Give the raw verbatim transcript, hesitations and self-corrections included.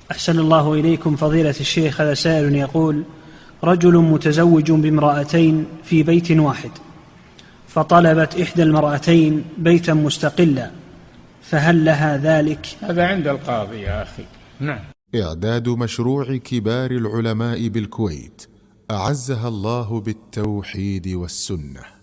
أحسن الله إليكم فضيلة الشيخ. هذا سائل يقول: رجل متزوج بامرأتين في بيت واحد، فطلبت إحدى المرأتين بيتا مستقلا، فهل لها ذلك؟ هذا عند القاضي يا أخي. نعم. إعداد مشروع كبار العلماء بالكويت أعزها الله بالتوحيد والسنة.